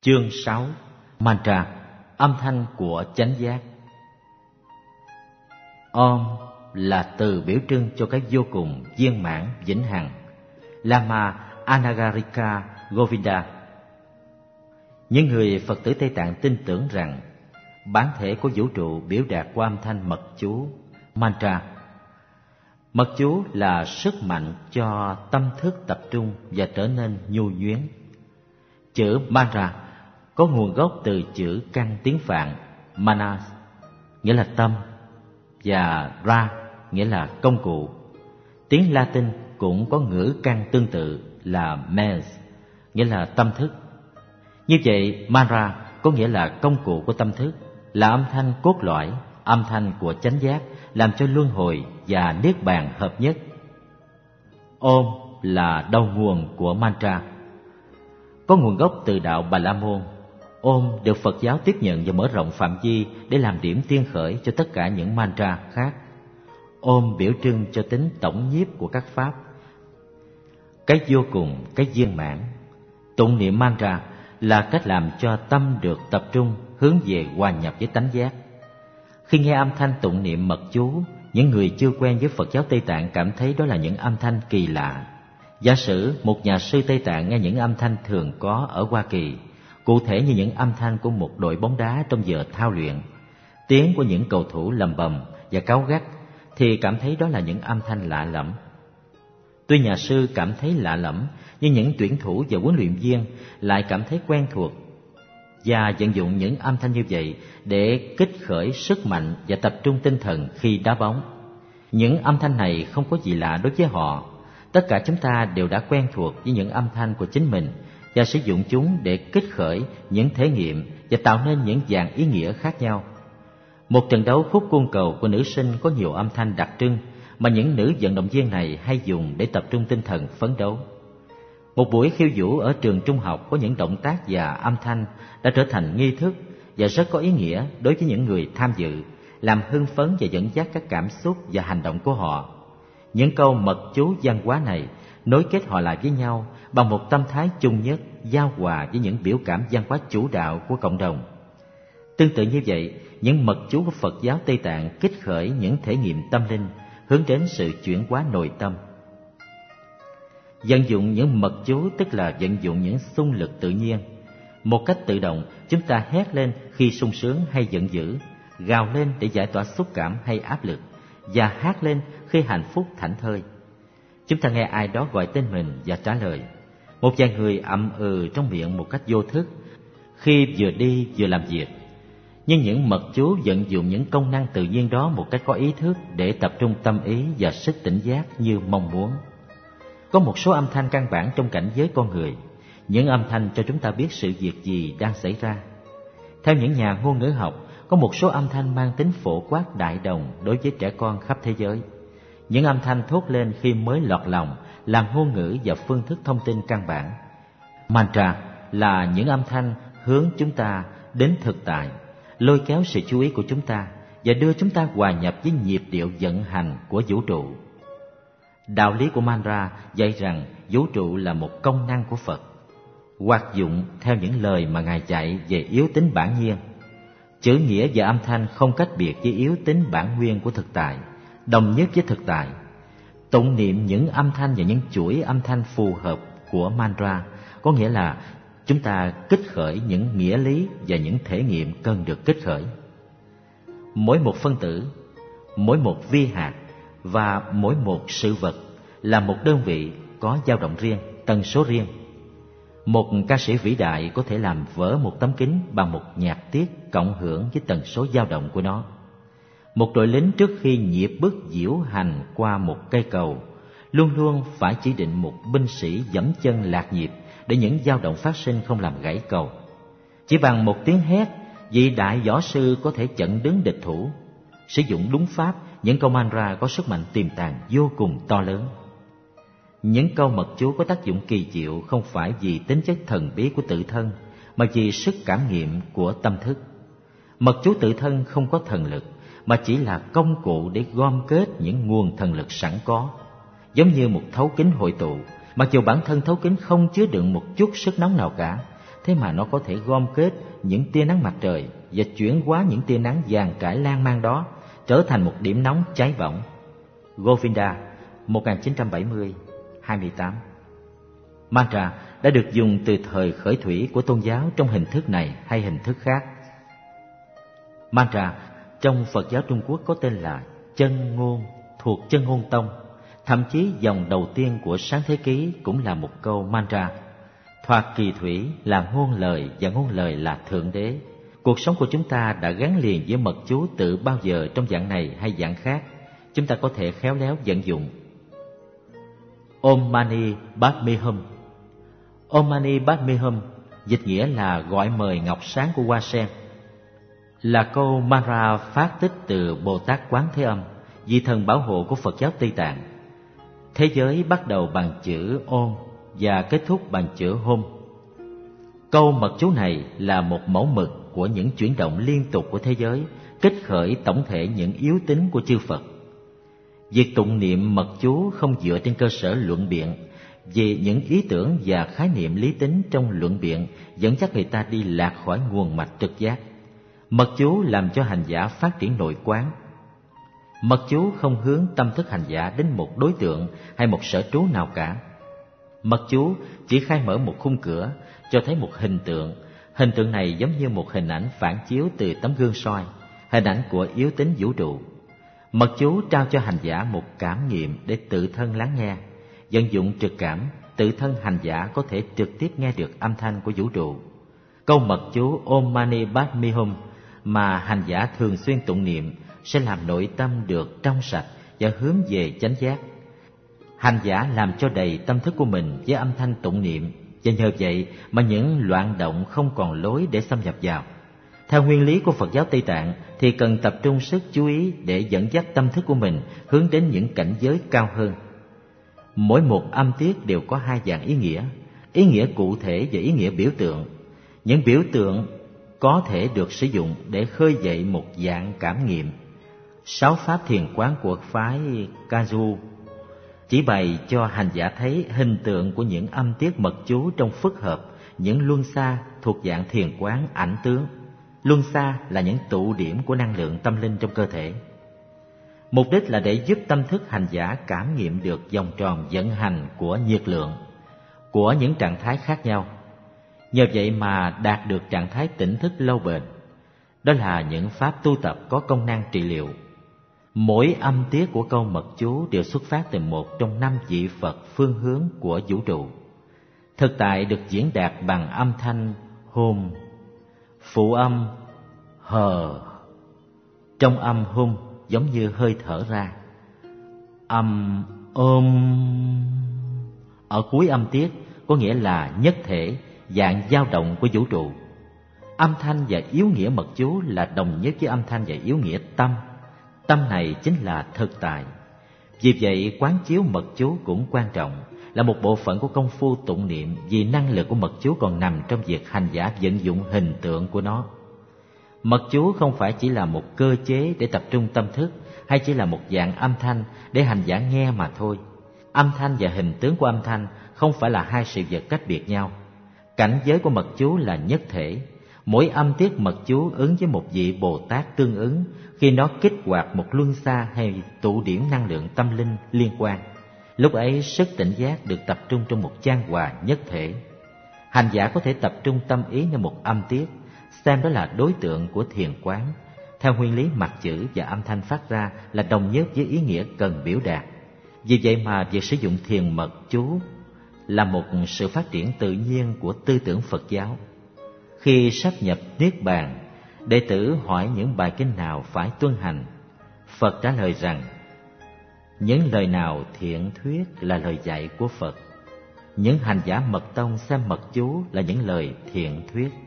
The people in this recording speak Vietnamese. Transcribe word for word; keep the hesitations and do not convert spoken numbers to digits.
Chương sáu. Mantra, âm thanh của chánh giác. Om là từ biểu trưng cho cái vô cùng viên mãn vĩnh hằng. Lama Anagarika Govinda. Những người Phật tử Tây Tạng tin tưởng rằng bản thể của vũ trụ biểu đạt qua âm thanh mật chú mantra. Mật chú là sức mạnh cho tâm thức tập trung và trở nên nhu nhuyến. Chữ mantra có nguồn gốc từ chữ căn tiếng Phạn manas, nghĩa là tâm, và ra, nghĩa là công cụ. Tiếng Latin cũng có ngữ căn tương tự là mens, nghĩa là tâm thức. Như vậy, mantra có nghĩa là công cụ của tâm thức, là âm thanh cốt lõi, âm thanh của chánh giác, làm cho luân hồi và niết bàn hợp nhất. Om là đầu nguồn của mantra. Có nguồn gốc từ đạo Bà La Môn. Om được Phật giáo tiếp nhận và mở rộng phạm vi để làm điểm tiên khởi cho tất cả những mantra khác. Om biểu trưng cho tính tổng nhiếp của các pháp, cái vô cùng, cái viên mãn. Tụng niệm mantra là cách làm cho tâm được tập trung, hướng về hòa nhập với tánh giác. Khi nghe âm thanh tụng niệm mật chú, những người chưa quen với Phật giáo Tây Tạng cảm thấy đó là những âm thanh kỳ lạ. Giả sử một nhà sư Tây Tạng nghe những âm thanh thường có ở Hoa Kỳ, cụ thể như những âm thanh của một đội bóng đá trong giờ thao luyện, tiếng của những cầu thủ lầm bầm và cáu gắt, thì cảm thấy đó là những âm thanh lạ lẫm. Tuy nhà sư cảm thấy lạ lẫm, nhưng những tuyển thủ và huấn luyện viên lại cảm thấy quen thuộc và vận dụng những âm thanh như vậy để kích khởi sức mạnh và tập trung tinh thần khi đá bóng. Những âm thanh này không có gì lạ đối với họ. Tất cả chúng ta đều đã quen thuộc với những âm thanh của chính mình và sử dụng chúng để kích khởi những thể nghiệm và tạo nên những dạng ý nghĩa khác nhau. Một trận đấu khúc côn cầu của nữ sinh có nhiều âm thanh đặc trưng mà những nữ vận động viên này hay dùng để tập trung tinh thần phấn đấu. Một buổi khiêu vũ ở trường trung học có những động tác và âm thanh đã trở thành nghi thức và rất có ý nghĩa đối với những người tham dự, làm hưng phấn và dẫn dắt các cảm xúc và hành động của họ. Những câu mật chú văn hóa này nối kết họ lại với nhau bằng một tâm thái chung nhất, giao hòa với những biểu cảm văn hóa chủ đạo của cộng đồng. Tương tự như vậy, những mật chú của Phật giáo Tây Tạng kích khởi những thể nghiệm tâm linh, hướng đến sự chuyển hóa nội tâm. Vận dụng những mật chú tức là vận dụng những xung lực tự nhiên. Một cách tự động, chúng ta hét lên khi sung sướng hay giận dữ, gào lên để giải tỏa xúc cảm hay áp lực, và hát lên khi hạnh phúc thảnh thơi. Chúng ta nghe ai đó gọi tên mình và trả lời. Một vài người ậm ừ trong miệng một cách vô thức khi vừa đi vừa làm việc. Nhưng những mật chú vận dụng những công năng tự nhiên đó một cách có ý thức để tập trung tâm ý và sức tỉnh giác như mong muốn. Có một số âm thanh căn bản trong cảnh giới con người. Những âm thanh cho chúng ta biết sự việc gì đang xảy ra. Theo những nhà ngôn ngữ học, có một số âm thanh mang tính phổ quát đại đồng đối với trẻ con khắp thế giới. Những âm thanh thốt lên khi mới lọt lòng là ngôn ngữ và phương thức thông tin căn bản. Mantra là những âm thanh hướng chúng ta đến thực tại, lôi kéo sự chú ý của chúng ta và đưa chúng ta hòa nhập với nhịp điệu vận hành của vũ trụ. Đạo lý của mantra dạy rằng vũ trụ là một công năng của Phật, hoạt dụng theo những lời mà Ngài dạy về yếu tính bản nhiên. Chữ nghĩa và âm thanh không cách biệt với yếu tính bản nguyên của thực tại, đồng nhất với thực tại. Tụng niệm những âm thanh và những chuỗi âm thanh phù hợp của mantra có nghĩa là chúng ta kích khởi những nghĩa lý và những thể nghiệm cần được kích khởi. Mỗi một phân tử, mỗi một vi hạt và mỗi một sự vật là một đơn vị có dao động riêng, tần số riêng. Một ca sĩ vĩ đại có thể làm vỡ một tấm kính bằng một nhạc tiết cộng hưởng với tần số dao động của nó. Một đội lính trước khi nhịp bước diễu hành qua một cây cầu luôn luôn phải chỉ định một binh sĩ giẫm chân lạc nhịp để những dao động phát sinh không làm gãy cầu. Chỉ bằng một tiếng hét, vị đại võ sư có thể chặn đứng địch thủ. Sử dụng đúng pháp, những câu mantra có sức mạnh tiềm tàng vô cùng to lớn. Những câu mật chú có tác dụng kỳ diệu không phải vì tính chất thần bí của tự thân, mà vì sức cảm nghiệm của tâm thức. Mật chú tự thân không có thần lực, mà chỉ là công cụ để gom kết những nguồn thần lực sẵn có. Giống như một thấu kính hội tụ, mặc dù bản thân thấu kính không chứa đựng một chút sức nóng nào cả, thế mà nó có thể gom kết những tia nắng mặt trời và chuyển hóa những tia nắng vàng cải lan man đó trở thành một điểm nóng cháy bỏng. Govinda, một nghìn chín trăm bảy mươi, hai mươi tám. Mantra đã được dùng từ thời khởi thủy của tôn giáo trong hình thức này hay hình thức khác. Mantra trong Phật giáo Trung Quốc có tên là chân ngôn, thuộc chân ngôn tông. Thậm chí dòng đầu tiên của Sáng Thế Ký cũng là một câu mantra. Thoạt kỳ thủy là ngôn lời và ngôn lời là Thượng Đế. Cuộc sống của chúng ta đã gắn liền với mật chú từ bao giờ trong dạng này hay dạng khác. Chúng ta có thể khéo léo vận dụng. Om Mani Padme Hum. Om Mani Padme Hum dịch nghĩa là gọi mời ngọc sáng của hoa sen, là câu mantra phát tích từ Bồ Tát Quán Thế Âm, vị thần bảo hộ của Phật giáo Tây Tạng. Thế giới bắt đầu bằng chữ Om và kết thúc bằng chữ Hum. Câu mật chú này là một mẫu mực của những chuyển động liên tục của thế giới, kích khởi tổng thể những yếu tính của chư Phật. Việc tụng niệm mật chú không dựa trên cơ sở luận biện về những ý tưởng và khái niệm lý tính trong luận biện dẫn dắt người ta đi lạc khỏi nguồn mạch trực giác. Mật chú làm cho hành giả phát triển nội quán. Mật chú không hướng tâm thức hành giả đến một đối tượng hay một sở trú nào cả. Mật chú chỉ khai mở một khung cửa, cho thấy một hình tượng. Hình tượng này giống như một hình ảnh phản chiếu từ tấm gương soi, hình ảnh của yếu tính vũ trụ. Mật chú trao cho hành giả một cảm nghiệm để tự thân lắng nghe. Vận dụng trực cảm, tự thân hành giả có thể trực tiếp nghe được âm thanh của vũ trụ. Câu mật chú Om Mani Padme Hum mà hành giả thường xuyên tụng niệm sẽ làm nội tâm được trong sạch và hướng về chánh giác. Hành giả làm cho đầy tâm thức của mình với âm thanh tụng niệm, và nhờ vậy mà những loạn động không còn lối để xâm nhập vào. Theo nguyên lý của Phật giáo Tây Tạng thì cần tập trung sức chú ý để dẫn dắt tâm thức của mình hướng đến những cảnh giới cao hơn. Mỗi một âm tiết đều có hai dạng ý nghĩa, ý nghĩa cụ thể và ý nghĩa biểu tượng. Những biểu tượng có thể được sử dụng để khơi dậy một dạng cảm nghiệm. Sáu pháp thiền quán của phái Kagyu chỉ bày cho hành giả thấy hình tượng của những âm tiết mật chú trong phức hợp những luân xa thuộc dạng thiền quán ảnh tướng. Luân xa là những tụ điểm của năng lượng tâm linh trong cơ thể. Mục đích là để giúp tâm thức hành giả cảm nghiệm được vòng tròn vận hành của nhiệt lượng, của những trạng thái khác nhau. Nhờ vậy mà đạt được trạng thái tỉnh thức lâu bền. Đó là những pháp tu tập có công năng trị liệu. Mỗi âm tiết của câu mật chú đều xuất phát từ một trong năm vị Phật phương hướng của vũ trụ. Thực tại được diễn đạt bằng âm thanh Hum, phụ âm Hờ. Trong âm Hum giống như hơi thở ra. Âm Om ở cuối âm tiết có nghĩa là nhất thể, dạng dao động của vũ trụ. Âm thanh và yếu nghĩa mật chú là đồng nhất với âm thanh và yếu nghĩa tâm. Tâm này chính là thực tại. Vì vậy quán chiếu mật chú cũng quan trọng, là một bộ phận của công phu tụng niệm, vì năng lực của mật chú còn nằm trong việc hành giả vận dụng hình tượng của nó. Mật chú không phải chỉ là một cơ chế để tập trung tâm thức, hay chỉ là một dạng âm thanh để hành giả nghe mà thôi. Âm thanh và hình tướng của âm thanh không phải là hai sự vật cách biệt nhau. Cảnh giới của mật chú là nhất thể. Mỗi âm tiết mật chú ứng với một vị Bồ Tát tương ứng khi nó kích hoạt một luân xa hay tụ điểm năng lượng tâm linh liên quan. Lúc ấy sức tỉnh giác được tập trung trong một chan hòa nhất thể. Hành giả có thể tập trung tâm ýในmột âm tiết, xem đó là đối tượng của thiền quán. Theo nguyên lý mặt chữ và âm thanh phát ra là đồng nhất với ý nghĩa cần biểu đạt. Vì vậy mà việc sử dụng thiền mật chú là một sự phát triển tự nhiên của tư tưởng Phật giáo. Khi sắp nhập Niết Bàn, đệ tử hỏi những bài kinh nào phải tuân hành. Phật trả lời rằng, những lời nào thiện thuyết là lời dạy của Phật. Những hành giả mật tông xem mật chú là những lời thiện thuyết.